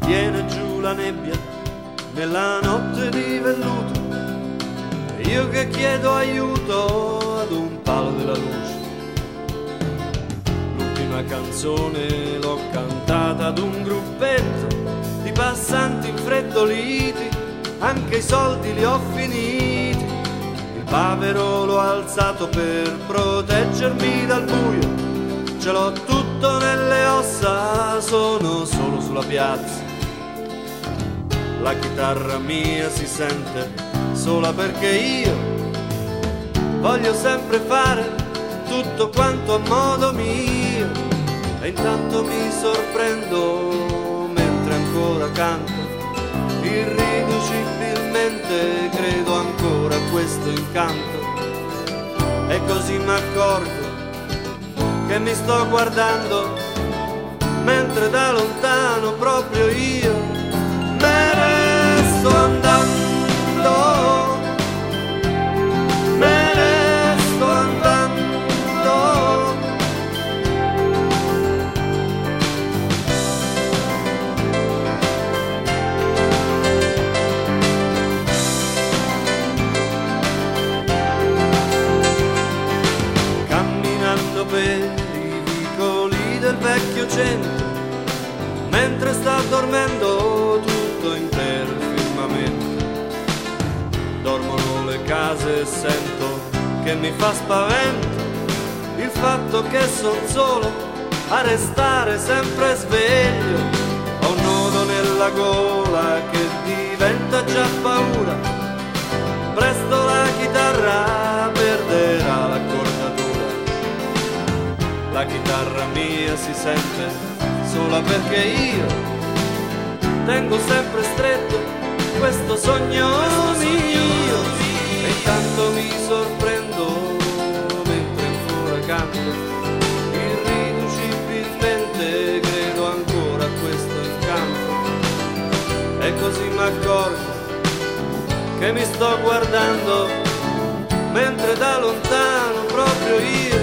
viene giù la nebbia nella notte di velluto, e io che chiedo aiuto ad un palo della luce. L'ultima canzone l'ho cantata ad un gruppetto di passanti infreddoliti, anche i soldi li ho finiti. Il bavero l'ho alzato per proteggermi dal buio, ce l'ho tutto nelle ossa, sono solo sulla piazza. La chitarra mia si sente sola perché io voglio sempre fare tutto quanto a modo mio, e intanto mi sorprendo mentre ancora canto, irriducibilmente credo ancora a questo incanto, e così m'accorgo che mi sto guardando mentre da lontano proprio io me ne sto andando, me ne sto andando. Camminando per i vicoli del vecchio centro, mentre sta dormendo tutto intero il firmamento. Dormono le case e sento che mi fa spavento il fatto che son solo a restare sempre sveglio. Ho un nodo nella gola che diventa già paura, presto la chitarra perderà l'accordatura. La chitarra mia si sente sola perché io tengo sempre stretto questo sogno mio, e intanto mi sorprendo mentre ancora canto, irriducibilmente credo ancora a questo incanto, e così m'accorgo che mi sto guardando mentre da lontano proprio io